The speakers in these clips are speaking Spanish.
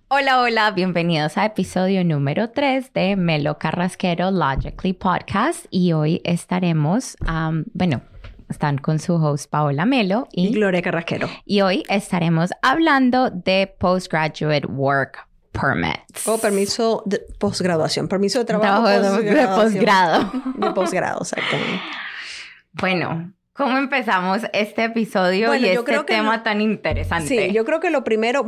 Hola, hola, bienvenidos a episodio número 3 de Melo Carrasquero Logically Podcast. Y hoy estaremos, están con su host Paola Melo y Gloria Carrasquero. Y hoy estaremos hablando de Postgraduate Work Permits. O permiso de posgraduación, permiso de trabajo de posgrado. De posgrado, exactamente. Bueno, ¿cómo empezamos este episodio y este tema tan interesante? Sí, yo creo que lo primero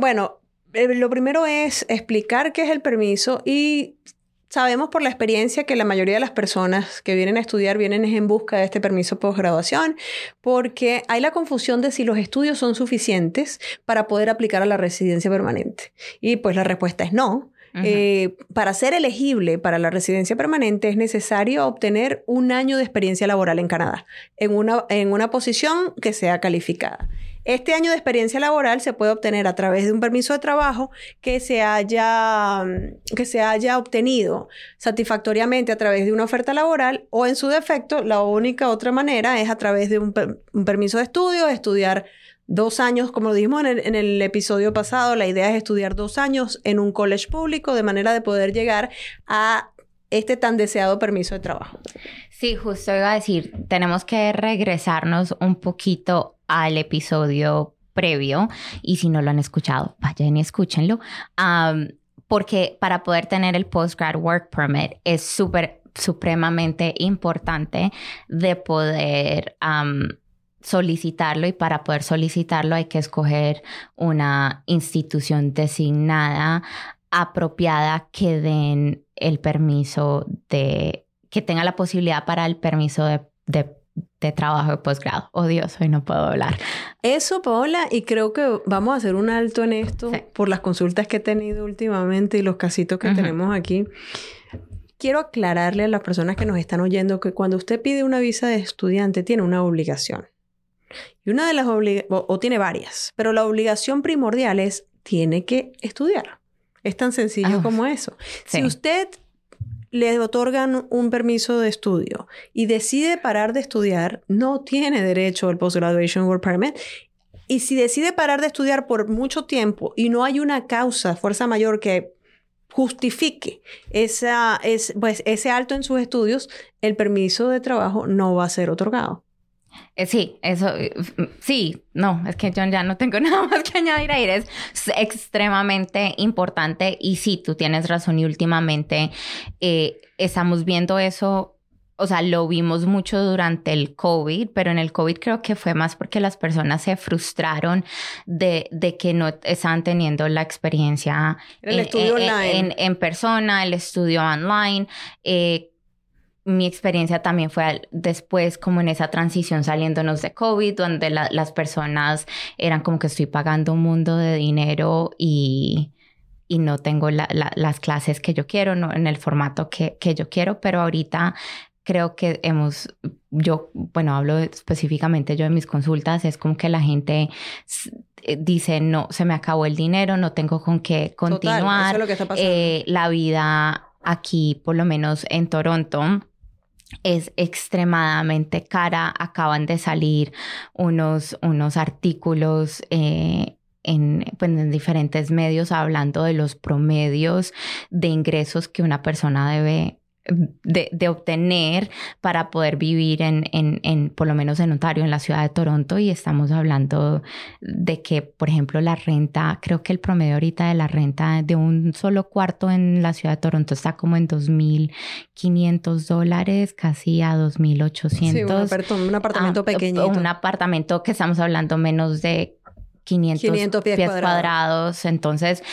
es explicar qué es el permiso y sabemos por la experiencia que la mayoría de las personas que vienen a estudiar vienen en busca de este permiso posgraduación porque hay la confusión de si los estudios son suficientes para poder aplicar a la residencia permanente. Y pues la respuesta es no. Para ser elegible para la residencia permanente es necesario obtener 1 año de experiencia laboral en Canadá en una posición que sea calificada. Este año de experiencia laboral se puede obtener a través de un permiso de trabajo que se haya obtenido satisfactoriamente a través de una oferta laboral o en su defecto la única otra manera es a través de un permiso de estudio, estudiar 2 años, como lo dijimos en el episodio pasado, la idea es estudiar 2 años en un college público de manera de poder llegar a este tan deseado permiso de trabajo. Sí, justo iba a decir, tenemos que regresarnos un poquito al episodio previo y si no lo han escuchado, vayan y escúchenlo, porque para poder tener el Postgrad Work Permit es supremamente importante de poder solicitarlo y para poder solicitarlo hay que escoger una institución designada apropiada que den el permiso que tenga la posibilidad para el permiso de trabajo de posgrado. Oh Dios, hoy no puedo hablar. Eso, Paola, y creo que vamos a hacer un alto en esto por las consultas que he tenido últimamente y los casitos que tenemos aquí. Quiero aclararle a las personas que nos están oyendo que cuando usted pide una visa de estudiante tiene una obligación. Y una de las o tiene varias, pero la obligación primordial es tiene que estudiar. Es tan sencillo como eso. Sí. Si usted le otorgan un permiso de estudio y decide parar de estudiar, no tiene derecho al Postgraduation Work Permit. Y si decide parar de estudiar por mucho tiempo y no hay una causa, fuerza mayor que justifique ese alto en sus estudios, el permiso de trabajo no va a ser otorgado. Sí, eso, sí, no, es que yo ya no tengo nada más que añadir ahí, es extremadamente importante y sí, tú tienes razón y últimamente estamos viendo eso, o sea, lo vimos mucho durante el COVID, pero en el COVID creo que fue más porque las personas se frustraron de que no estaban teniendo la experiencia el estudio online. En persona, el estudio online, mi experiencia también fue después como en esa transición saliéndonos de COVID, donde las personas eran como que estoy pagando un mundo de dinero y no tengo las clases que yo quiero, no en el formato que yo quiero, pero ahorita creo que hablo específicamente yo de mis consultas, es como que la gente dice, no, se me acabó el dinero, no tengo con qué continuar. Total, eso es lo que está pasando. La vida aquí, por lo menos en Toronto, es extremadamente cara. Acaban de salir unos artículos en diferentes medios hablando de los promedios de ingresos que una persona debe de obtener para poder vivir en por lo menos en Ontario, en la ciudad de Toronto, y estamos hablando de que, por ejemplo, la renta, creo que el promedio ahorita de la renta de un solo cuarto en la ciudad de Toronto está como en $2,500, casi a $2,800. Sí, un apartamento pequeñito. Un apartamento que estamos hablando menos de 500 pies cuadrados. Entonces,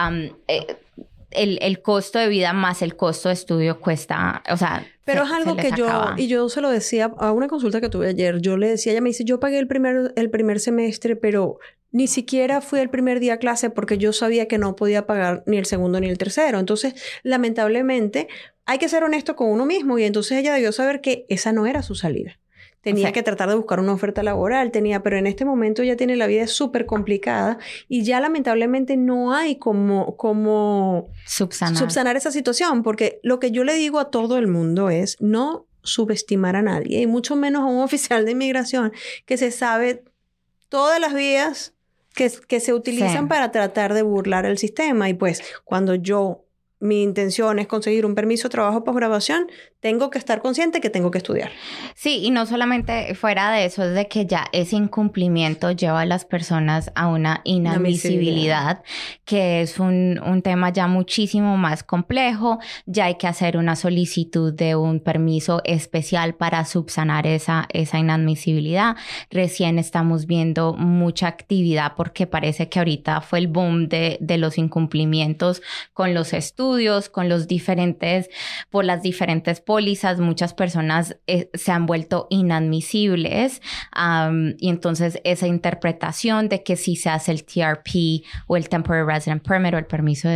el costo de vida más el costo de estudio cuesta, o sea... Pero es algo que yo se lo decía a una consulta que tuve ayer. Yo le decía, ella me dice, yo pagué el primer semestre, pero ni siquiera fui el primer día a clase porque yo sabía que no podía pagar ni el segundo ni el tercero. Entonces, lamentablemente, hay que ser honesto con uno mismo. Y entonces ella debió saber que esa no era su salida. Tenía que tratar de buscar una oferta laboral, pero en este momento ya tiene la vida súper complicada y ya lamentablemente no hay como subsanar esa situación, porque lo que yo le digo a todo el mundo es no subestimar a nadie, y mucho menos a un oficial de inmigración que se sabe todas las vías que se utilizan para tratar de burlar el sistema. Y pues cuando mi intención es conseguir un permiso de trabajo posgraduación, tengo que estar consciente que tengo que estudiar. Sí, y no solamente fuera de eso, es de que ya ese incumplimiento lleva a las personas a una inadmisibilidad, que es un tema ya muchísimo más complejo. Ya hay que hacer una solicitud de un permiso especial para subsanar esa inadmisibilidad. Recién estamos viendo mucha actividad porque parece que ahorita fue el boom de los incumplimientos con los estudios, con los diferentes, por las diferentes pólizas. Muchas personas se han vuelto inadmisibles y entonces esa interpretación de que si se hace el TRP o el Temporary Resident Permit o el permiso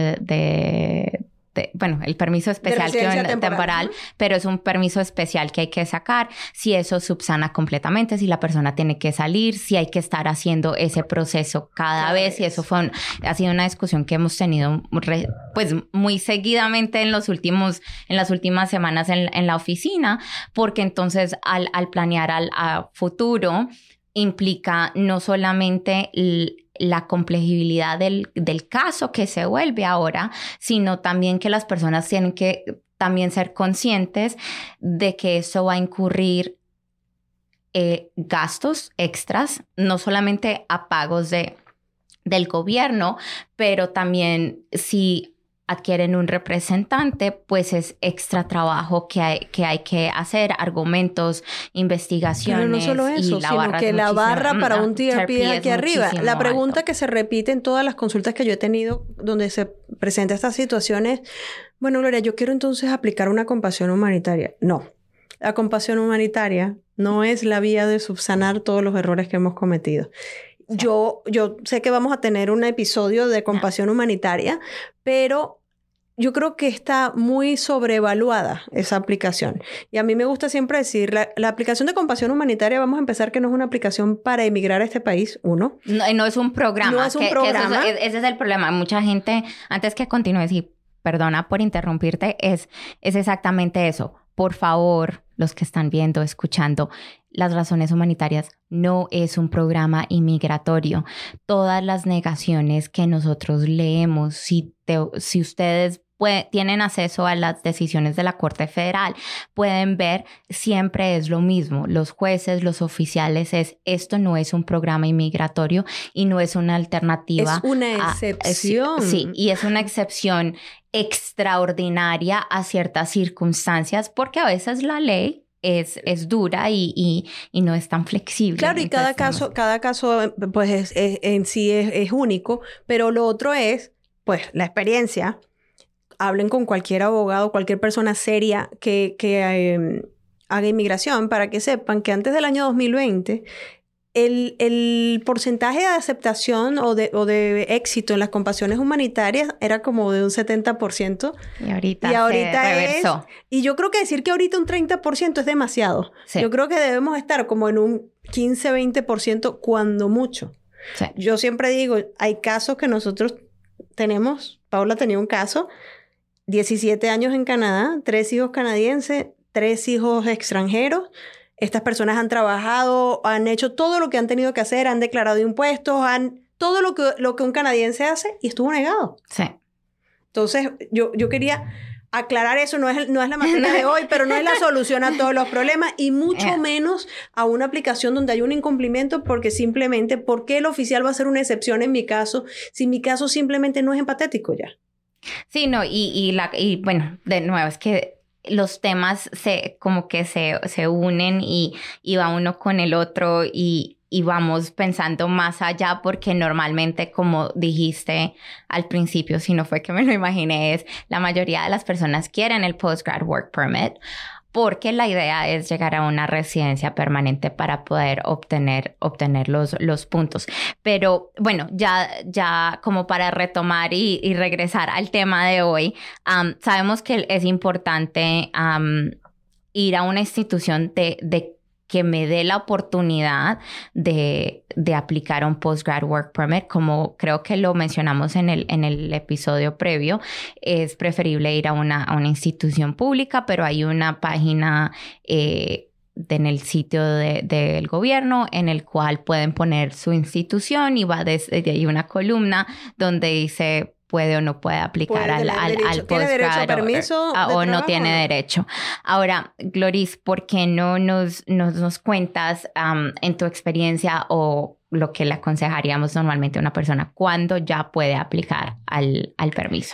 el permiso especial temporal, pero es un permiso especial que hay que sacar, si eso subsana completamente, si la persona tiene que salir, si hay que estar haciendo ese proceso cada vez. Y eso ha sido una discusión que hemos tenido pues muy seguidamente en las últimas semanas en la oficina, porque entonces al planear a futuro implica no solamente la complejidad del caso que se vuelve ahora, sino también que las personas tienen que también ser conscientes de que eso va a incurrir gastos extras, no solamente a pagos del gobierno, pero también si adquieren un representante, pues es extra trabajo que hay que hacer, argumentos, investigaciones. Pero no solo eso, sino que la barra para un TRP es aquí arriba. La pregunta que se repite en todas las consultas que yo he tenido donde se presenta estas situaciones, bueno, Gloria, yo quiero entonces aplicar una compasión humanitaria. No, la compasión humanitaria no es la vía de subsanar todos los errores que hemos cometido. Yo sé que vamos a tener un episodio de compasión humanitaria, pero yo creo que está muy sobrevaluada esa aplicación. Y a mí me gusta siempre decir, la aplicación de compasión humanitaria, vamos a empezar que no es una aplicación para emigrar a este país, uno. No es un programa. No es un programa. Ese es el problema. Mucha gente, antes que continúes, y perdona por interrumpirte, es exactamente eso. Por favor, los que están viendo, escuchando, las razones humanitarias no es un programa inmigratorio. Todas las negaciones que nosotros leemos, si ustedes tienen acceso a las decisiones de la Corte Federal, pueden ver, siempre es lo mismo. Los jueces, los oficiales, esto no es un programa inmigratorio y no es una alternativa. Es una excepción. Sí, y es una excepción extraordinaria a ciertas circunstancias, porque a veces la ley es dura y no es tan flexible. Claro, y cada caso pues en sí es único, pero lo otro es, pues, la experiencia. Hablen con cualquier abogado, cualquier persona seria que haga inmigración para que sepan que antes del año 2020 el porcentaje de aceptación o de éxito en las compasiones humanitarias era como de un 70%. Y ahorita se reversó. Y yo creo que decir que ahorita un 30% es demasiado. Sí. Yo creo que debemos estar como en un 15-20% cuando mucho. Sí. Yo siempre digo, hay casos que nosotros tenemos. Paula tenía un caso, 17 años en Canadá, 3 hijos canadienses, 3 hijos extranjeros. Estas personas han trabajado, han hecho todo lo que han tenido que hacer, han declarado impuestos, todo lo que un canadiense hace y estuvo negado. Sí. Entonces, yo quería aclarar eso. No es la materia de hoy, pero no es la solución a todos los problemas y mucho menos a una aplicación donde hay un incumplimiento porque simplemente, ¿por qué el oficial va a hacer una excepción en mi caso si mi caso simplemente no es empatético ya? Sí, no, y bueno, de nuevo, es que los temas como que se unen y va uno con el otro y vamos pensando más allá porque normalmente, como dijiste al principio, si no fue que me lo imaginé, es la mayoría de las personas quieren el Postgrad Work Permit porque la idea es llegar a una residencia permanente para poder obtener los puntos. Pero bueno, ya como para retomar y regresar al tema de hoy, sabemos que es importante ir a una institución de que me dé la oportunidad de aplicar un Postgrad Work Permit. Como creo que lo mencionamos en el episodio previo, es preferible ir a una institución pública, pero hay una página en el sitio del gobierno, en el cual pueden poner su institución y va desde ahí una columna donde dice puede o no puede aplicar al postgrad. ¿Tiene derecho a permiso o no tiene derecho? Ahora, Gloris, ¿por qué no nos cuentas en tu experiencia o lo que le aconsejaríamos normalmente a una persona cuándo ya puede aplicar al permiso?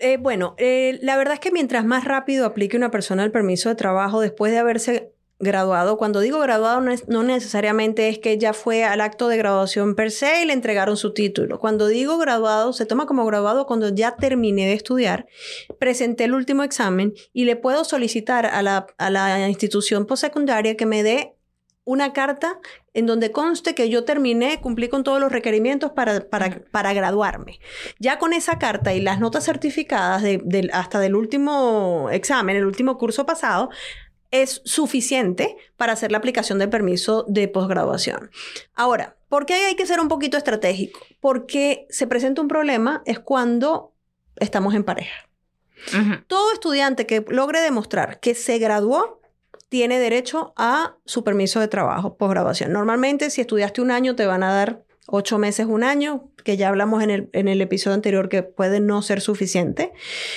La verdad es que mientras más rápido aplique una persona el permiso de trabajo después de haberse graduado, cuando digo graduado no necesariamente es que ya fue al acto de graduación per se y le entregaron su título. Cuando digo graduado, se toma como graduado cuando ya terminé de estudiar, presenté el último examen y le puedo solicitar a la institución postsecundaria que me dé una carta en donde conste que yo terminé, cumplí con todos los requerimientos para graduarme. Ya con esa carta y las notas certificadas hasta del último examen, el último curso pasado, es suficiente para hacer la aplicación del permiso de posgraduación. Ahora, ¿por qué hay que ser un poquito estratégico? Porque se presenta un problema es cuando estamos en pareja. Uh-huh. Todo estudiante que logre demostrar que se graduó tiene derecho a su permiso de trabajo posgraduación. Normalmente, si estudiaste un año, te van a dar 8 meses, un año, que ya hablamos en el episodio anterior que puede no ser suficiente.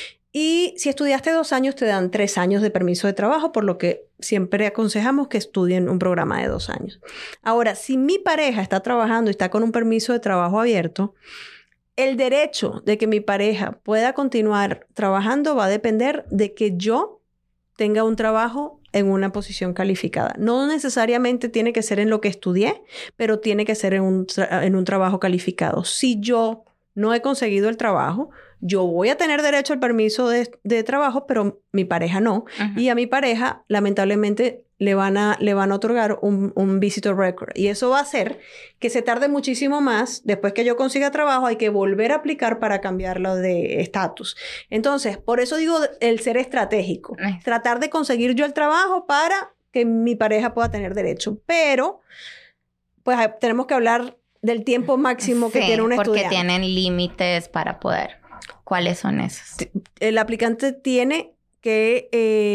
Y si estudiaste 2 años, te dan 3 años de permiso de trabajo, por lo que siempre aconsejamos que estudien un programa de 2 años. Ahora, si mi pareja está trabajando y está con un permiso de trabajo abierto, el derecho de que mi pareja pueda continuar trabajando va a depender de que yo tenga un trabajo en una posición calificada. No necesariamente tiene que ser en lo que estudié, pero tiene que ser en un trabajo calificado. Si yo no he conseguido el trabajo, yo voy a tener derecho al permiso de trabajo, pero mi pareja no. Uh-huh. Y a mi pareja, lamentablemente, le van a otorgar un visitor record. Y eso va a hacer que se tarde muchísimo más. Después que yo consiga trabajo, hay que volver a aplicar para cambiarlo de estatus. Entonces, por eso digo el ser estratégico. Uh-huh. Tratar de conseguir yo el trabajo para que mi pareja pueda tener derecho. Pero, pues, tenemos que hablar del tiempo máximo que tiene un estudiante. Porque tienen límites para poder. ¿Cuáles son esos? El aplicante tiene que,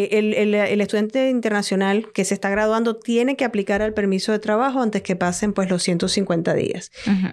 el estudiante internacional que se está graduando tiene que aplicar al permiso de trabajo antes que pasen pues los 150 días. Uh-huh.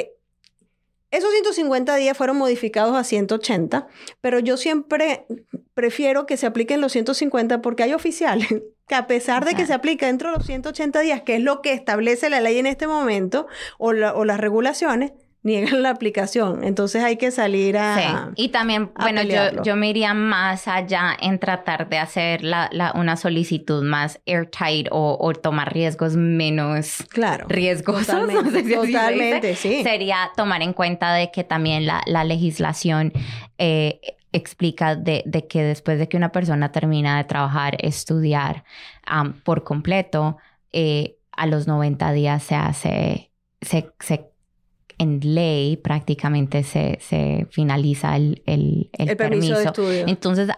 Esos 150 días fueron modificados a 180, pero yo siempre prefiero que se apliquen los 150 porque hay oficiales que a pesar de que se aplica dentro de los 180 días, que es lo que establece la ley en este momento, o las regulaciones, niegan la aplicación. Entonces hay que salir a... Sí. Y también, bueno, yo me iría más allá en tratar de hacer una solicitud más airtight o tomar riesgos menos riesgosos. Totalmente, no sé si totalmente, sí. Sería tomar en cuenta de que también la legislación explica de que después de que una persona termina de trabajar, estudiar por completo, a los 90 días se hace... en ley prácticamente se finaliza el permiso de estudio. Entonces,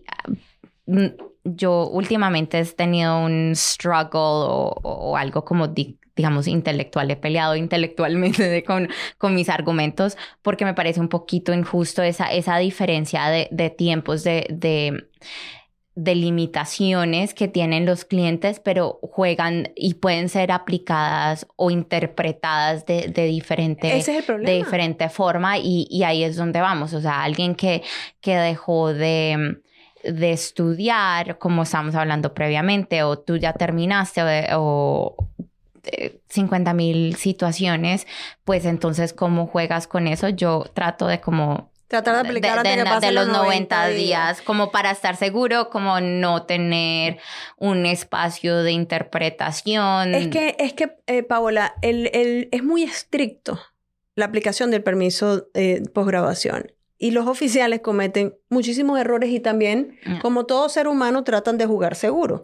yo últimamente he tenido un struggle o algo como, digamos, intelectual. He peleado intelectualmente con mis argumentos porque me parece un poquito injusto esa diferencia de tiempos, de limitaciones que tienen los clientes, pero juegan y pueden ser aplicadas o interpretadas de diferente, ese es el problema, de diferente forma y ahí es donde vamos. O sea, alguien que dejó de estudiar, como estamos hablando previamente, o tú ya terminaste o 50,000 situaciones, pues entonces, ¿cómo juegas con eso? Yo trato de tratar de aplicar antes que pasen los 90 días, como para estar seguro, como no tener un espacio de interpretación. Es que Paola, es muy estricto la aplicación del permiso posgraduación. Y los oficiales cometen muchísimos errores y también, como todo ser humano, tratan de jugar seguro.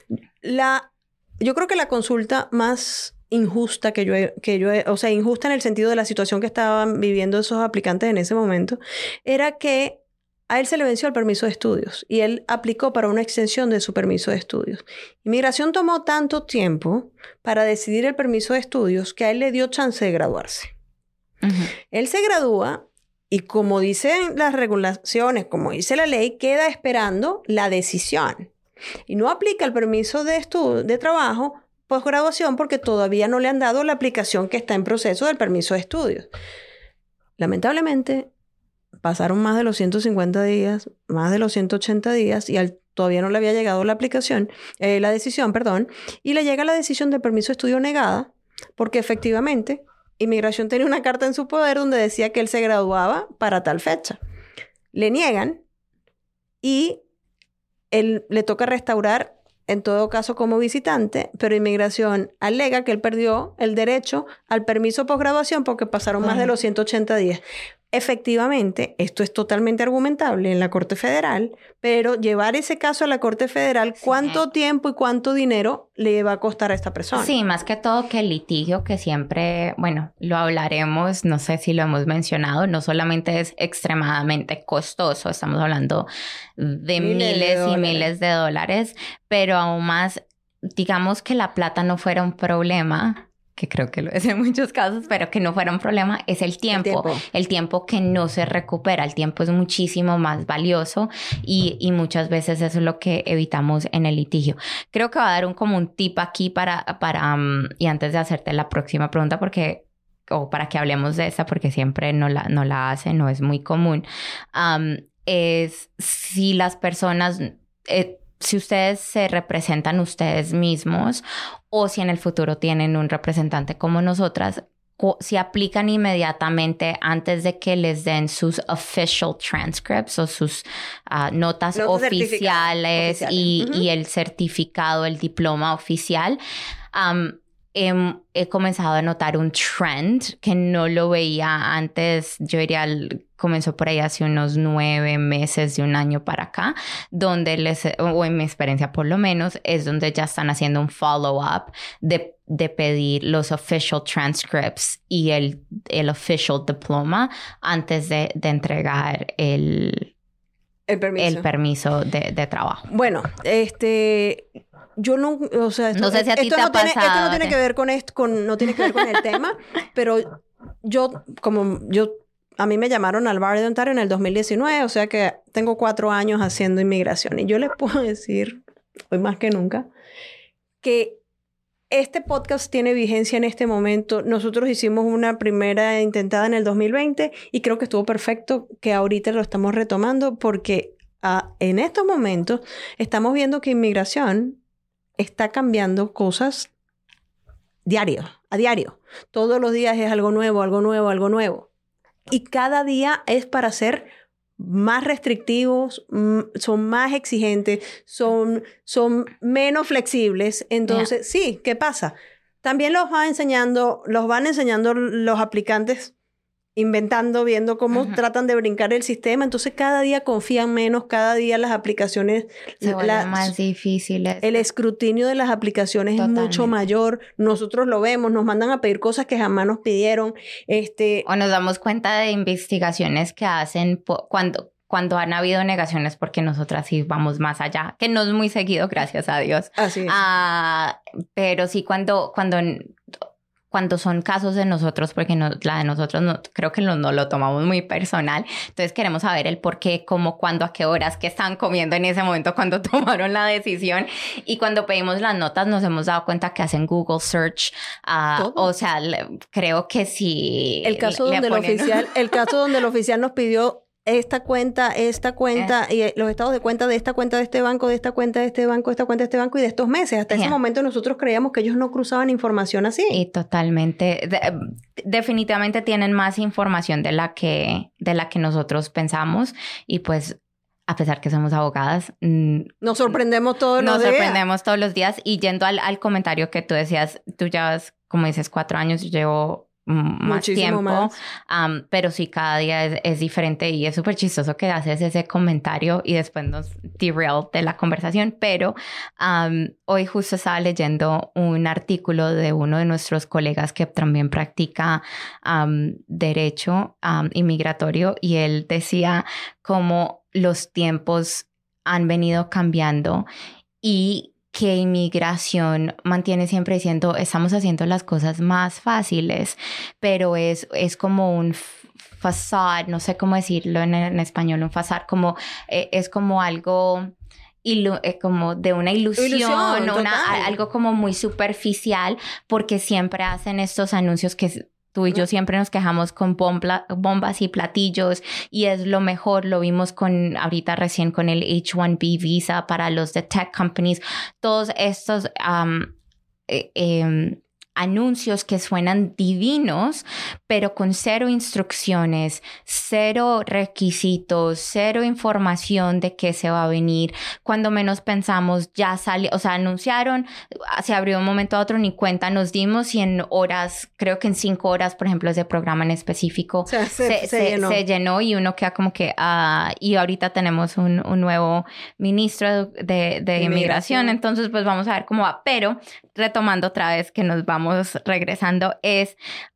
Yo creo que la consulta más injusta o sea, injusta en el sentido de la situación que estaban viviendo esos aplicantes en ese momento, era que a él se le venció el permiso de estudios y él aplicó para una extensión de su permiso de estudios. Inmigración tomó tanto tiempo para decidir el permiso de estudios que a él le dio chance de graduarse. Uh-huh. Él se gradúa y, como dicen las regulaciones, como dice la ley, queda esperando la decisión. y no aplica el permiso de trabajo posgraduación porque todavía no le han dado la aplicación que está en proceso del permiso de estudios. Lamentablemente, pasaron más de los 150 días, más de los 180 días y todavía no le había llegado la decisión, y le llega la decisión de permiso de estudio negada porque efectivamente Inmigración tenía una carta en su poder donde decía que él se graduaba para tal fecha. Le niegan y él le toca restaurar, en todo caso como visitante, pero Inmigración alega que él perdió el derecho al permiso posgraduación porque pasaron más de los 180 días. Efectivamente, esto es totalmente argumentable en la Corte Federal, pero llevar ese caso a la Corte Federal, ¿cuánto tiempo y cuánto dinero le va a costar a esta persona? Sí, más que todo que el litigio que siempre, bueno, lo hablaremos, no sé si lo hemos mencionado, no solamente es extremadamente costoso, estamos hablando de miles y miles de dólares, pero aún más, digamos que la plata no fuera un problema, que creo que lo es en muchos casos, pero que no fuera un problema, es el tiempo. El tiempo que no se recupera. El tiempo es muchísimo más valioso y muchas veces eso es lo que evitamos en el litigio. Creo que va a dar como un tip aquí y antes de hacerte la próxima pregunta, para que hablemos de esta, porque siempre no la hacen, no es muy común, es si las personas... si ustedes se representan ustedes mismos o si en el futuro tienen un representante como nosotras, si aplican inmediatamente antes de que les den sus official transcripts o sus notas oficiales y el certificado, el diploma oficial, he comenzado a notar un trend que no lo veía antes. Yo diría, comenzó por ahí hace unos 9 meses, de un año para acá, donde o en mi experiencia por lo menos, es donde ya están haciendo un follow-up de pedir los official transcripts y el official diploma antes de entregar el permiso de trabajo. Bueno, yo no, o sea, no sé si a ti te ha pasado. Esto no tiene que ver no tiene que ver con el tema, pero a mí me llamaron al Bar de Ontario en el 2019, o sea que tengo 4 años haciendo inmigración y yo les puedo decir, hoy más que nunca, que este podcast tiene vigencia en este momento. Nosotros hicimos una primera intentada en el 2020 y creo que estuvo perfecto que ahorita lo estamos retomando porque en estos momentos estamos viendo que inmigración está cambiando cosas a diario. Todos los días es algo nuevo, algo nuevo, algo nuevo. Y cada día es para ser más restrictivos, son más exigentes, son menos flexibles. Entonces, sí, ¿qué pasa? También los van enseñando los aplicantes, inventando, viendo cómo tratan de brincar el sistema. Entonces, cada día confían menos, cada día las aplicaciones... se vuelven más difíciles. El escrutinio de las aplicaciones es mucho mayor. Nosotros lo vemos, nos mandan a pedir cosas que jamás nos pidieron. O nos damos cuenta de investigaciones que hacen cuando han habido negaciones, porque nosotras sí vamos más allá, que no es muy seguido, gracias a Dios. Así es. Pero sí cuando son casos de nosotros, porque la de nosotros creo que no lo tomamos muy personal. Entonces queremos saber el por qué, cómo, cuándo, a qué horas, qué estaban comiendo en ese momento cuando tomaron la decisión. Y cuando pedimos las notas nos hemos dado cuenta que hacen Google Search. O sea, creo que sí. El caso donde el oficial nos pidió esta cuenta y los estados de cuenta de esta cuenta de este banco, de esta cuenta de este banco, esta cuenta de este banco y de estos meses. Hasta ese momento nosotros creíamos que ellos no cruzaban información así. Y totalmente. Definitivamente tienen más información de la que nosotros pensamos y pues a pesar que somos abogadas, nos sorprendemos todos los días. Y yendo al comentario que tú decías, tú llevas, como dices, 4 años, yo llevo más tiempo, pero sí cada día es diferente y es súper chistoso que haces ese comentario y después nos derail de la conversación, pero hoy justo estaba leyendo un artículo de uno de nuestros colegas que también practica derecho inmigratorio y él decía cómo los tiempos han venido cambiando y que inmigración mantiene siempre diciendo estamos haciendo las cosas más fáciles, pero es como un facade, no sé cómo decirlo en español, un facade, como es como algo como de una ilusión total. algo como muy superficial, porque siempre hacen estos anuncios que tú y yo siempre nos quejamos con bombas y platillos, y es lo mejor. Lo vimos ahorita recién con el H-1B visa para los de tech companies. Todos estos anuncios que suenan divinos, pero con cero instrucciones, cero requisitos, cero información de qué se va a venir. Cuando menos pensamos, ya salió, o sea, anunciaron, se abrió de un momento a otro, ni cuenta nos dimos, y en horas, creo que en 5 horas, por ejemplo, ese programa en específico, o sea, se llenó, y uno queda como que, y ahorita tenemos un nuevo ministro de inmigración, entonces pues vamos a ver cómo va. Pero retomando otra vez, que nos vamos regresando, es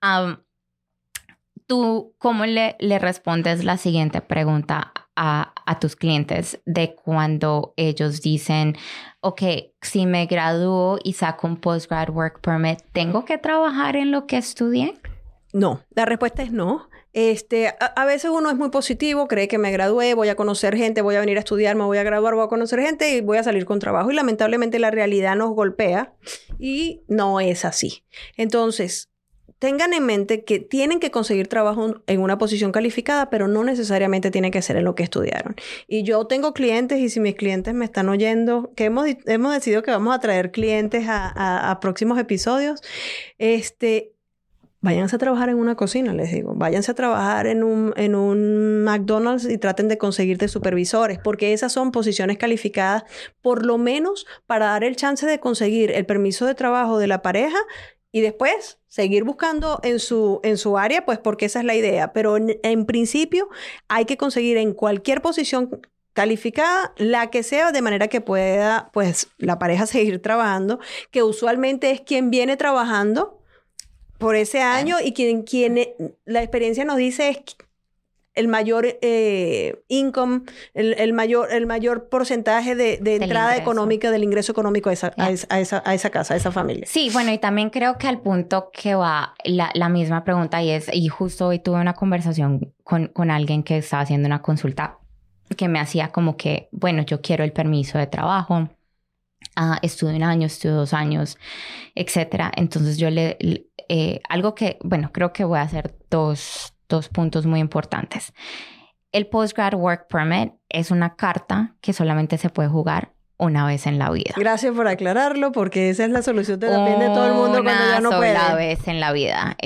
tú cómo le respondes la siguiente pregunta a tus clientes de cuando ellos dicen, ok, si me gradúo y saco un postgrad work permit, ¿tengo que trabajar en lo que estudié? No, la respuesta es no. A veces uno es muy positivo, cree que me gradué, voy a conocer gente, voy a venir a estudiar, me voy a graduar, voy a conocer gente y voy a salir con trabajo. Y lamentablemente la realidad nos golpea y no es así. Entonces, tengan en mente que tienen que conseguir trabajo en una posición calificada, pero no necesariamente tiene que ser en lo que estudiaron. Y yo tengo clientes, y si mis clientes me están oyendo, que hemos decidido que vamos a traer clientes a próximos episodios, váyanse a trabajar en una cocina, les digo. Váyanse a trabajar en un McDonald's y traten de conseguir de supervisores, porque esas son posiciones calificadas, por lo menos para dar el chance de conseguir el permiso de trabajo de la pareja y después seguir buscando en su área, pues porque esa es la idea. Pero en principio hay que conseguir en cualquier posición calificada, la que sea, de manera que pueda, pues, la pareja seguir trabajando, que usualmente es quien viene trabajando por ese año y quien la experiencia nos dice es el mayor income, el mayor porcentaje de entrada económica, del ingreso económico a esa casa, a esa familia. Sí, bueno, y también creo que al punto que va la misma pregunta, y justo hoy tuve una conversación con alguien que estaba haciendo una consulta que me hacía como que, bueno, yo quiero el permiso de trabajo, estudio 1 año, estudio 2 años, etcétera. Entonces yo algo que, bueno, creo que voy a hacer dos puntos muy importantes. El Postgrad Work Permit es una carta que solamente se puede jugar una vez en la vida. Gracias por aclararlo, porque esa es la solución también de todo el mundo cuando ya no puede. Una sola vez en la vida.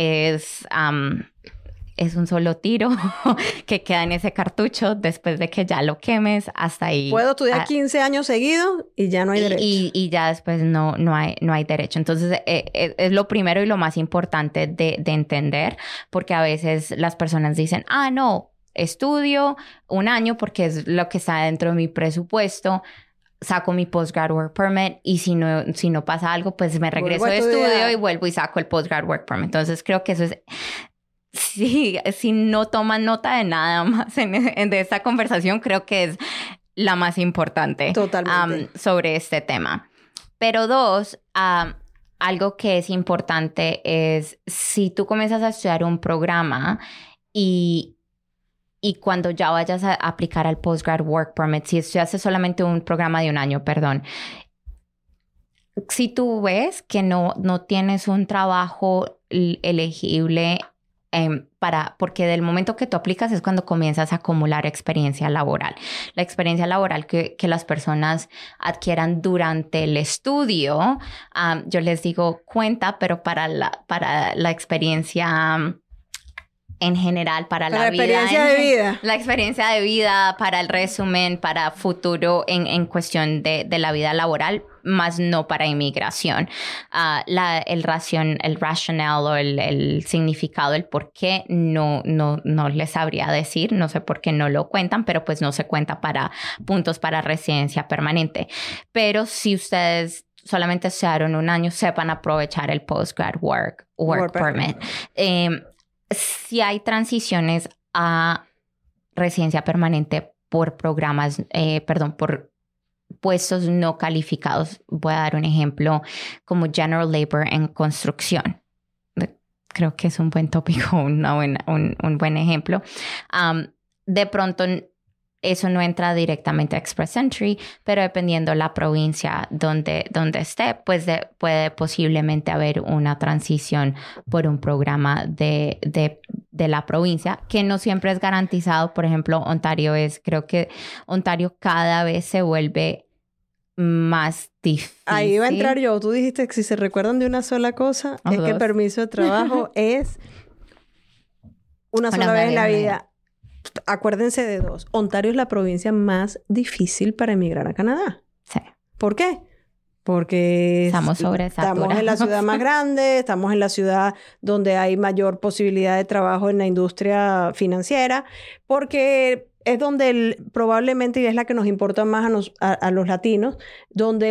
Es un solo tiro que queda en ese cartucho después de que ya lo quemes, hasta ahí. Puedo estudiar 15 años seguidos y ya no hay derecho. Y ya después no hay derecho. Entonces, es lo primero y lo más importante de entender, porque a veces las personas dicen, no, estudio 1 año porque es lo que está dentro de mi presupuesto, saco mi postgrad work permit, y si no pasa algo, pues me regreso de estudio y vuelvo y saco el postgrad work permit. Entonces, creo que eso es... Sí, si no toman nota de nada más de esta conversación, creo que es la más importante. Totalmente. Sobre este tema. Pero 2, algo que es importante es si tú comienzas a estudiar un programa y cuando ya vayas a aplicar al Postgrad Work Permit, si estudiaste solamente un programa de 1 año, si tú ves que no tienes un trabajo elegible, porque del momento que tú aplicas es cuando comienzas a acumular experiencia laboral. La experiencia laboral que las personas adquieran durante el estudio, yo les digo cuenta, pero para la experiencia en general, para la vida. La experiencia de vida, para el resumen, para futuro en cuestión de la vida laboral, más no para inmigración. El rationale o el significado, el por qué no les sabría decir. No sé por qué no lo cuentan, pero pues no se cuenta para puntos para residencia permanente. Pero si ustedes solamente estudiaron 1 año, sepan aprovechar el Postgrad Work Permit. Si hay transiciones a residencia permanente por programas, por puestos no calificados, voy a dar un ejemplo como General Labor en construcción. Creo que es un buen tópico, un buen ejemplo. De pronto eso no entra directamente a Express Entry, pero dependiendo la provincia donde esté, pues puede posiblemente haber una transición por un programa de la provincia, que no siempre es garantizado. Por ejemplo, creo que Ontario cada vez se vuelve más difícil. Ahí iba a entrar yo. Tú dijiste que si se recuerdan de una sola cosa, es que el permiso de trabajo es una sola vez en la vida. Acuérdense de dos. Ontario es la provincia más difícil para emigrar a Canadá. Sí. ¿Por qué? Porque estamos sobresaturados. Estamos en la ciudad más grande, estamos en la ciudad donde hay mayor posibilidad de trabajo en la industria financiera, porque es donde probablemente, y es la que nos importa más a los latinos, donde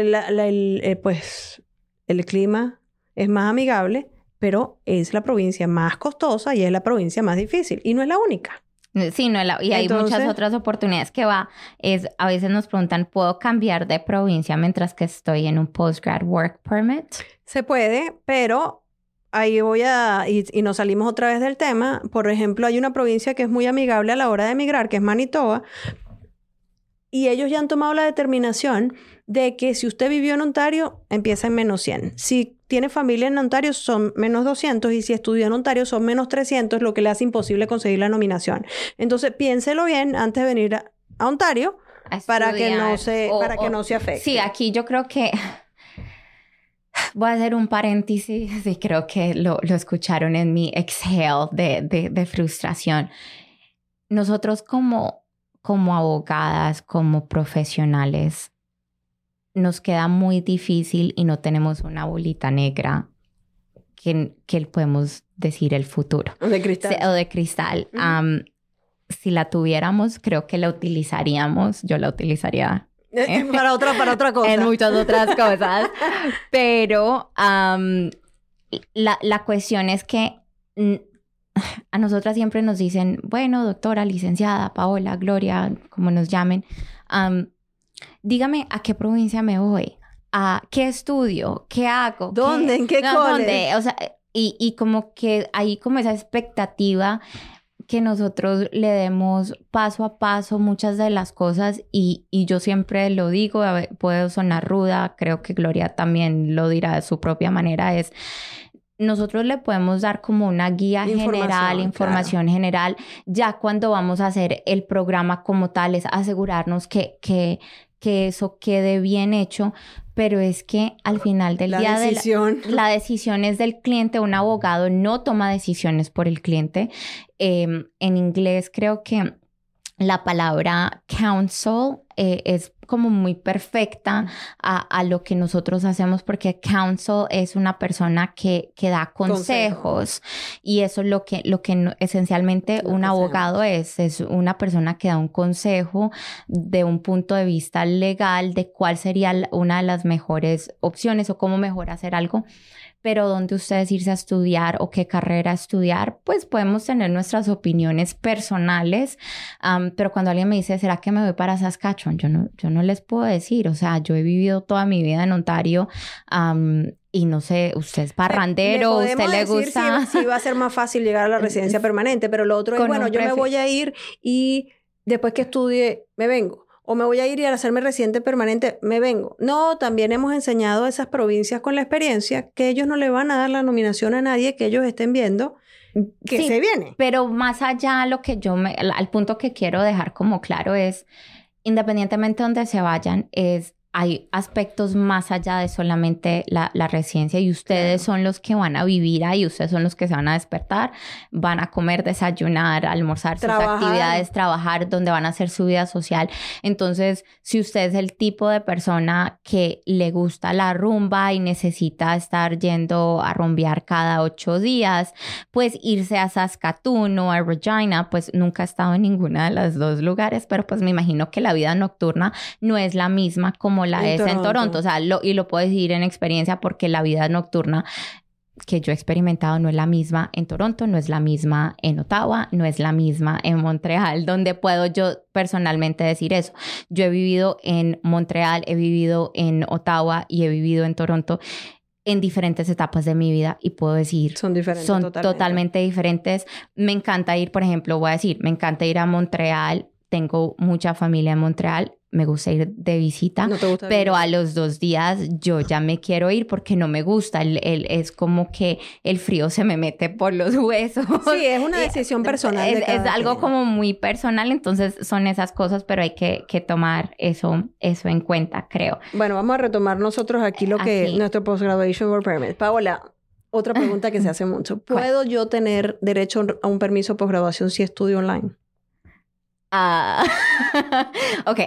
el clima es más amigable, pero es la provincia más costosa y es la provincia más difícil. Y no es la única. Sí, y hay muchas otras oportunidades a veces nos preguntan, ¿puedo cambiar de provincia mientras que estoy en un postgrad work permit? Se puede, pero ahí y nos salimos otra vez del tema. Por ejemplo, hay una provincia que es muy amigable a la hora de emigrar, que es Manitoba, y ellos ya han tomado la determinación de que si usted vivió en Ontario, empieza en menos 100. Si tiene familia en Ontario, son menos 200. Y si estudió en Ontario, son menos 300, lo que le hace imposible conseguir la nominación. Entonces, piénselo bien antes de venir a Ontario para que no se afecte. Sí, aquí yo creo que... Voy a hacer un paréntesis y creo que lo escucharon en mi exhale de frustración. Nosotros como abogadas, como profesionales, nos queda muy difícil y no tenemos una bolita negra que podemos decir el futuro. O de cristal. O de cristal. Uh-huh. Si la tuviéramos, creo que la utilizaríamos. Yo la utilizaría. Para otra cosa. En muchas otras cosas. Pero la cuestión es que a nosotras siempre nos dicen, bueno, doctora, licenciada, Paola, Gloria, como nos llamen, dígame a qué provincia me voy, a qué estudio, qué hago. ¿Dónde? ¿En qué college? ¿Dónde? O sea, y como que hay como esa expectativa que nosotros le demos paso a paso muchas de las cosas y yo siempre lo digo, puedo sonar ruda, creo que Gloria también lo dirá de su propia manera, es nosotros le podemos dar como una guía general, información general, ya cuando vamos a hacer el programa como tal, es asegurarnos que eso quede bien hecho, pero es que al final del día la decisión es del cliente. Un abogado no toma decisiones por el cliente. En inglés creo que la palabra counsel es como muy perfecta a lo que nosotros hacemos, porque counsel es una persona que da consejos. Y eso es lo que esencialmente un abogado es una persona que da un consejo de un punto de vista legal de cuál sería una de las mejores opciones o cómo mejor hacer algo. Pero dónde ustedes irse a estudiar o qué carrera estudiar, pues podemos tener nuestras opiniones personales, pero cuando alguien me dice, ¿será que me voy para Saskatchewan? Yo no les puedo decir, o sea, yo he vivido toda mi vida en Ontario y no sé, usted es parrandero, usted le gusta... Sí, va a ser más fácil llegar a la residencia permanente, pero lo otro es, bueno, yo me voy a ir y después que estudie, me vengo. O me voy a ir y al hacerme residente permanente, me vengo. No, también hemos enseñado a esas provincias con la experiencia que ellos no le van a dar la nominación a nadie que ellos estén viendo que sí, se viene. Pero más allá, al punto que quiero dejar como claro es, independientemente de donde se vayan, hay aspectos más allá de solamente la residencia y ustedes son los que van a vivir ahí, ustedes son los que se van a despertar, van a comer, desayunar, almorzar, sus actividades, trabajar, donde van a hacer su vida social. Entonces, si usted es el tipo de persona que le gusta la rumba y necesita estar yendo a rumbear cada 8 días, pues irse a Saskatoon o a Regina, pues nunca he estado en ninguna de los dos lugares, pero pues me imagino que la vida nocturna no es la misma como la es en Toronto. O sea, y lo puedo decir en experiencia porque la vida nocturna que yo he experimentado no es la misma en Toronto, no es la misma en Ottawa, no es la misma en Montreal, donde puedo yo personalmente decir eso. Yo he vivido en Montreal, he vivido en Ottawa y he vivido en Toronto en diferentes etapas de mi vida y puedo decir... Son diferentes totalmente diferentes. Me encanta ir, por ejemplo, voy a decir, me encanta ir a Montreal tengo mucha familia en Montreal, me gusta ir de visita, ¿No te gusta pero vivir? a los 2 días yo ya me quiero ir porque no me gusta. Es como que el frío se me mete por los huesos. Sí, es una decisión personal. Es algo como muy personal, entonces son esas cosas, pero hay que tomar eso en cuenta, creo. Bueno, vamos a retomar nosotros aquí nuestro Post-Graduation Work Permit. Paola, otra pregunta que se hace mucho. ¿Puedo yo tener derecho a un permiso de posgraduación si estudio online? Ok.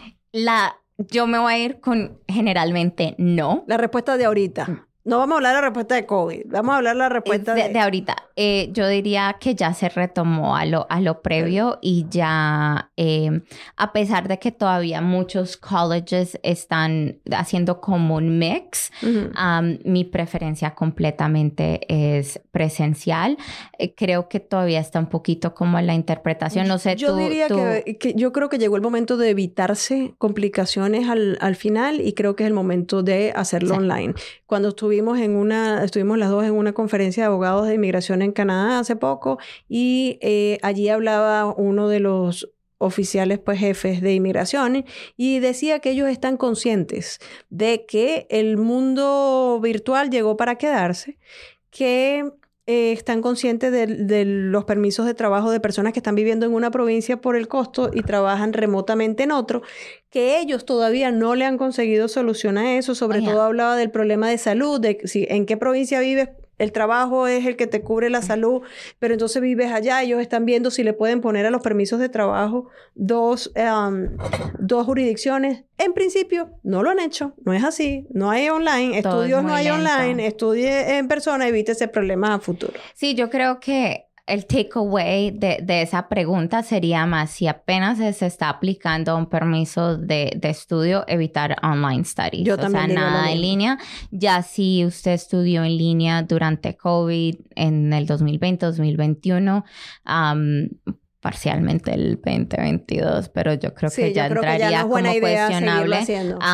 Yo me voy a ir con generalmente no. La respuesta de ahorita. No vamos a hablar de la respuesta de COVID. Vamos a hablar de la respuesta de ahorita. Yo diría que ya se retomó a lo previo y ya, a pesar de que todavía muchos colleges están haciendo como un mix, mi preferencia completamente es presencial. Creo que todavía está un poquito como en la interpretación. No sé, yo diría que yo creo que llegó el momento de evitarse complicaciones al final y creo que es el momento de hacerlo online. Cuando estuvimos las dos en una conferencia de abogados de inmigración en Canadá hace poco y allí hablaba uno de los oficiales, pues jefes de inmigración, y decía que ellos están conscientes de que el mundo virtual llegó para quedarse, que están conscientes de los permisos de trabajo de personas que están viviendo en una provincia por el costo y trabajan remotamente en otro, que ellos todavía no le han conseguido solución a eso. Sobre todo hablaba del problema de salud, de si en qué provincia vives, el trabajo es el que te cubre la salud, pero entonces vives allá. Ellos están viendo si le pueden poner a los permisos de trabajo dos jurisdicciones. En principio, no lo han hecho. No es así. No hay online. Estudios no hay online. Estudie en persona. Evítese problemas a futuro. Sí, yo creo que el takeaway de esa pregunta sería más si apenas se está aplicando un permiso de estudio, evitar online studies. Yo también digo nada en línea. Ya si usted estudió en línea durante COVID en el 2020, 2021, parcialmente el 2022, pero yo creo que ya entraría como cuestionable.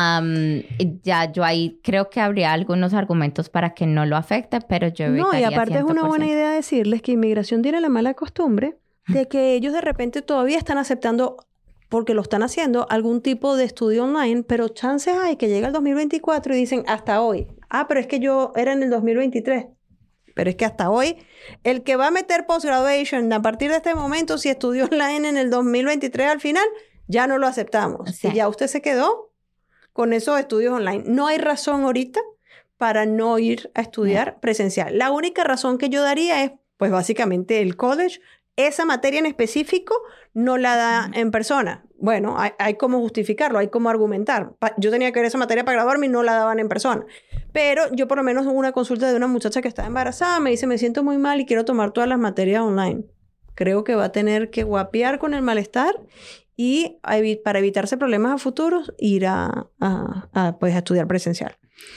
Ya yo ahí creo que habría algunos argumentos para que no lo afecte, pero yo evitaría 100%. No, y aparte es una buena idea decirles que inmigración tiene la mala costumbre de que ellos de repente todavía están aceptando, porque lo están haciendo, algún tipo de estudio online, pero chances hay que llega el 2024 y dicen hasta hoy. Pero es que yo era en el 2023. Pero es que hasta hoy, el que va a meter post-graduation a partir de este momento, si estudió online en el 2023 al final, ya no lo aceptamos. Sí. Y ya usted se quedó con esos estudios online. No hay razón ahorita para no ir a estudiar presencial. La única razón que yo daría es, pues básicamente el college, esa materia en específico no la da en persona. Bueno, hay cómo justificarlo, hay cómo argumentar. Yo tenía que ver esa materia para graduarme y no la daban en persona. Pero yo por lo menos hubo una consulta de una muchacha que estaba embarazada, me dice, me siento muy mal y quiero tomar todas las materias online. Creo que va a tener que guapear con el malestar y para evitarse problemas a futuros, ir a estudiar presencial.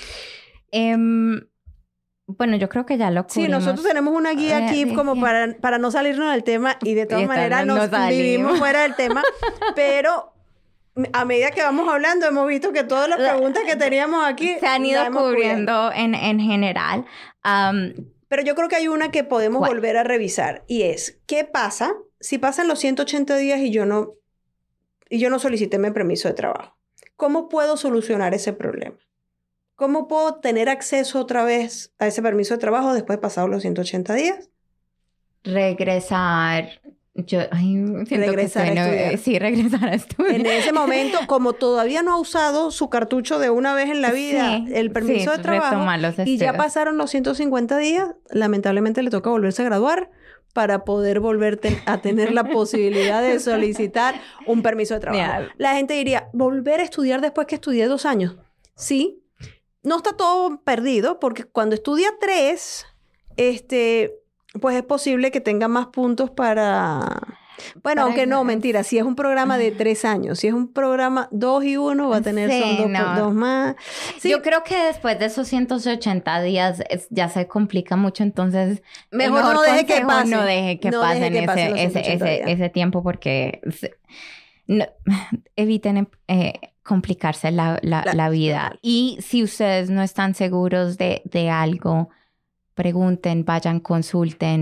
Bueno, yo creo que ya lo cubrimos. Sí, nosotros tenemos una guía aquí como para no salirnos del tema y de todas maneras nos vivimos fuera del tema, pero a medida que vamos hablando hemos visto que todas las preguntas que teníamos aquí se han ido cubriendo en general. Pero yo creo que hay una que podemos volver a revisar y es, ¿qué pasa si pasan los 180 días y yo no solicité mi permiso de trabajo? ¿Cómo puedo solucionar ese problema? ¿Cómo puedo tener acceso otra vez a ese permiso de trabajo después de pasados los 180 días? Regresar. Regresar a estudiar. Sí, regresar a estudiar. En ese momento, como todavía no ha usado su cartucho de una vez en la vida, el permiso de trabajo, y ya pasaron los 150 días, lamentablemente le toca volverse a graduar para poder volver a tener la posibilidad de solicitar un permiso de trabajo. La gente diría, ¿volver a estudiar después que estudié 2 años? Sí. No está todo perdido, porque cuando estudia 3, pues es posible que tenga más puntos para... Bueno, aunque no, mentira. Si es un programa de 3 años, si es un programa 2 y 1, va a tener dos más. Sí. Yo creo que después de esos 180 días ya se complica mucho, entonces... Mejor no deje que pase. No deje que pasen ese tiempo porque... No, eviten complicarse la vida. Y si ustedes no están seguros de algo, pregunten, vayan, consulten.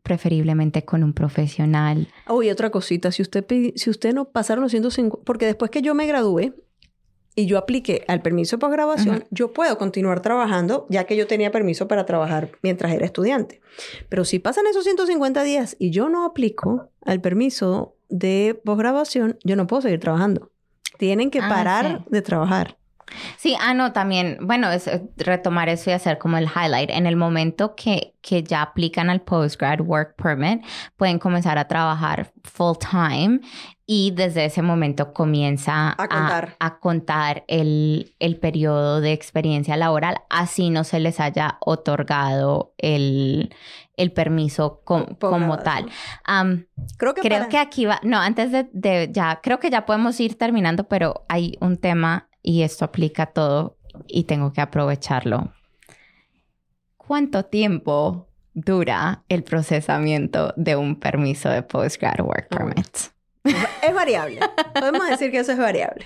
preferiblemente con un profesional. Y otra cosita, si usted no pasaron los 150, porque después que yo me gradué y yo apliqué al permiso de posgraduación, yo puedo continuar trabajando, ya que yo tenía permiso para trabajar mientras era estudiante. Pero si pasan esos 150 días y yo no aplico al permiso de posgraduación, yo no puedo seguir trabajando. Tienen que parar de trabajar. Sí, no, también, bueno, es retomar eso y hacer como el highlight. En el momento que ya aplican al Postgrad Work Permit, pueden comenzar a trabajar full time y desde ese momento comienza a contar el periodo de experiencia laboral, así no se les haya otorgado el permiso como tal. Creo que aquí va, no, antes de ya, creo que ya podemos ir terminando, pero hay un tema y esto aplica a todo y tengo que aprovecharlo. ¿Cuánto tiempo dura el procesamiento de un permiso de Postgrad Work Permit? Es variable. Podemos decir que eso es variable.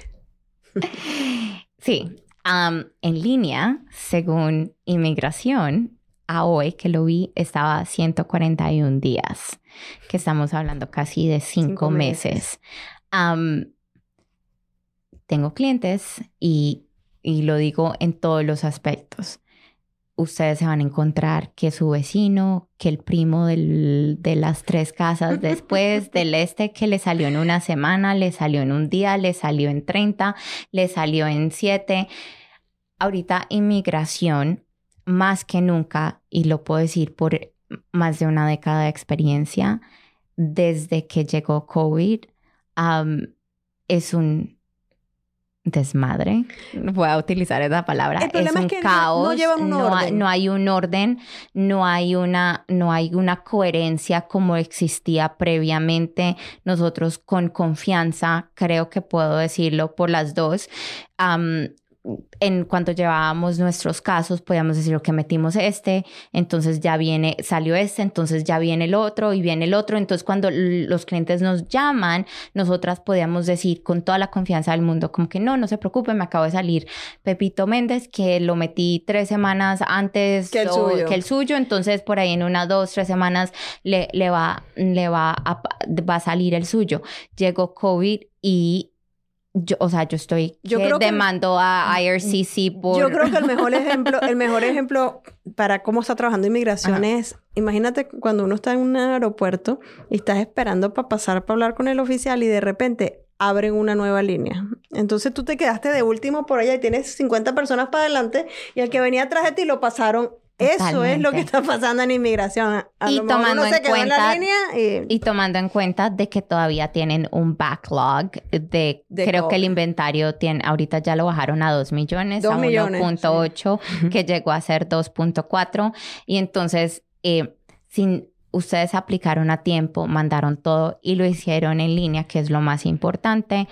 Sí. En línea, según Inmigración, a hoy que lo vi, estaba 141 días, que estamos hablando casi de 5 meses. Tengo clientes y lo digo en todos los aspectos. Ustedes se van a encontrar que su vecino, que el primo de las 3 casas después, del que le salió en una semana, le salió en un día, le salió en 30, le salió en 7. Ahorita Inmigración, más que nunca, y lo puedo decir por más de una década de experiencia, desde que llegó COVID, es un desmadre. Voy a utilizar esa palabra. El problema es que caos. no llevan un orden. No hay un orden, no hay una coherencia como existía previamente. Nosotros con confianza, creo que puedo decirlo por las dos, en cuanto llevábamos nuestros casos, podíamos decir que metimos entonces ya salió entonces ya viene el otro y viene el otro. Entonces cuando los clientes nos llaman, nosotras podíamos decir con toda la confianza del mundo como que no se preocupen, me acabo de salir Pepito Méndez, que lo metí 3 semanas antes que el suyo. Entonces por ahí en 1, 2, 3 semanas le va a salir el suyo. Llegó COVID y yo demando a IRCC por... Yo creo que el mejor ejemplo para cómo está trabajando Inmigración es, imagínate cuando uno está en un aeropuerto y estás esperando para pasar para hablar con el oficial y de repente abren una nueva línea. Entonces tú te quedaste de último por allá y tienes 50 personas para adelante y el que venía atrás de ti lo pasaron. Totalmente. Eso es lo que está pasando en Inmigración. Y tomando en cuenta de que todavía tienen un backlog creo que el inventario ahorita ya lo bajaron a 2 millones, a 1.8, sí. Que llegó a ser 2.4. Y entonces, ustedes aplicaron a tiempo, mandaron todo y lo hicieron en línea, que es lo más importante.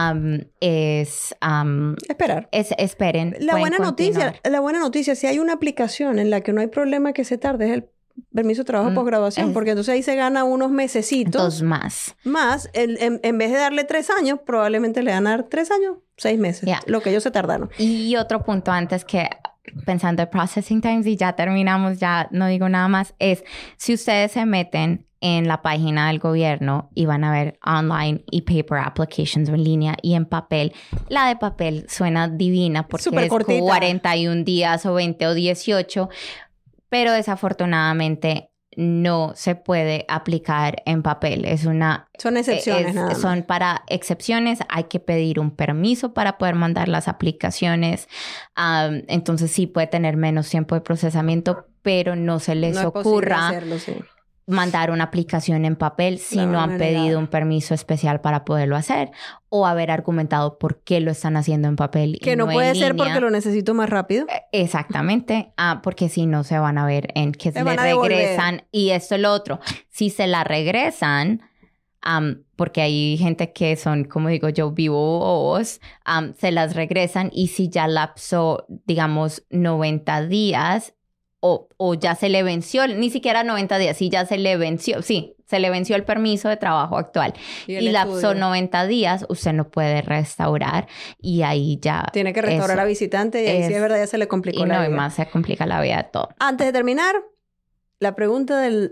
Esperar. Esperen. La buena noticia, si hay una aplicación en la que no hay problema que se tarde, es el permiso de trabajo posgraduación, porque entonces ahí se gana unos mesecitos. 2 más. En vez de darle 3 años, probablemente le van a dar 3 años, 6 meses, lo que ellos se tardaron. Y otro punto antes que... pensando en processing times y ya terminamos, ya no digo nada más, es si ustedes se meten en la página del gobierno y van a ver online y paper applications en línea y en papel, la de papel suena divina porque es cortita. 41 días o 20 o 18, pero desafortunadamente no se puede aplicar en papel. Son excepciones nada más. Son para excepciones. Hay que pedir un permiso para poder mandar las aplicaciones. Entonces sí puede tener menos tiempo de procesamiento, pero no se les ocurra hacerlo, mandar una aplicación en papel si no han pedido un permiso especial para poderlo hacer o haber argumentado por qué lo están haciendo en papel. Que no puede ser porque lo necesito más rápido. Exactamente. Porque si no se van a ver en que se le regresan. Y esto es lo otro. Si se la regresan, porque hay gente que son, como digo yo, vivos, se las regresan y si ya lapsó, digamos, 90 días... O ya se le venció, ni siquiera 90 días, sí, ya se le venció, sí, se le venció el permiso de trabajo actual. Y lapsó 90 días, usted no puede restaurar y ahí ya... Tiene que restaurar a visitante y ahí sí es verdad, ya se le complicó la vida. Y más se complica la vida de todo. Antes de terminar, la pregunta del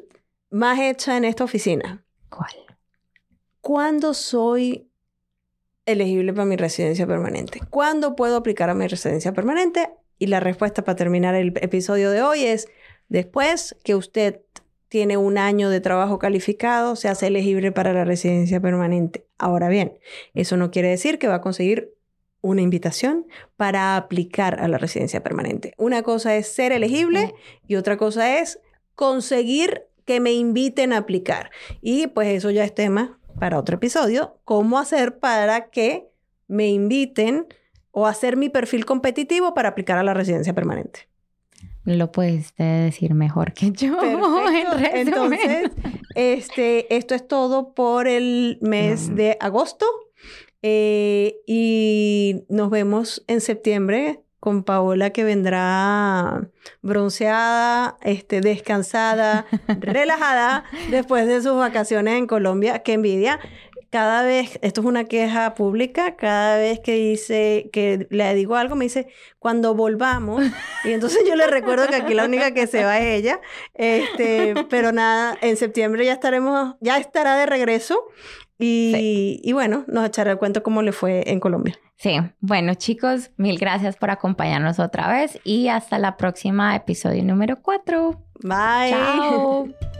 más hecha en esta oficina. ¿Cuál? ¿Cuándo soy elegible para mi residencia permanente? ¿Cuándo puedo aplicar a mi residencia permanente? Y la respuesta para terminar el episodio de hoy es: después que usted tiene 1 año de trabajo calificado, se hace elegible para la residencia permanente. Ahora bien, eso no quiere decir que va a conseguir una invitación para aplicar a la residencia permanente. Una cosa es ser elegible y otra cosa es conseguir que me inviten a aplicar. Y pues eso ya es tema para otro episodio. ¿Cómo hacer para que me inviten o hacer mi perfil competitivo para aplicar a la residencia permanente? Lo puedes decir mejor que yo. Perfecto. Entonces, esto es todo por el mes de agosto. Y nos vemos en septiembre con Paola, que vendrá bronceada, descansada, relajada después de sus vacaciones en Colombia. ¡Qué envidia! Cada vez, esto es una queja pública, cada vez que dice, que le digo algo, me dice, cuando volvamos. Y entonces yo le recuerdo que aquí la única que se va es ella. Pero nada, en septiembre ya estará de regreso. Y bueno, nos echará el cuento cómo le fue en Colombia. Sí, bueno chicos, 1000 gracias por acompañarnos otra vez y hasta la próxima episodio número 4. Bye. Chao.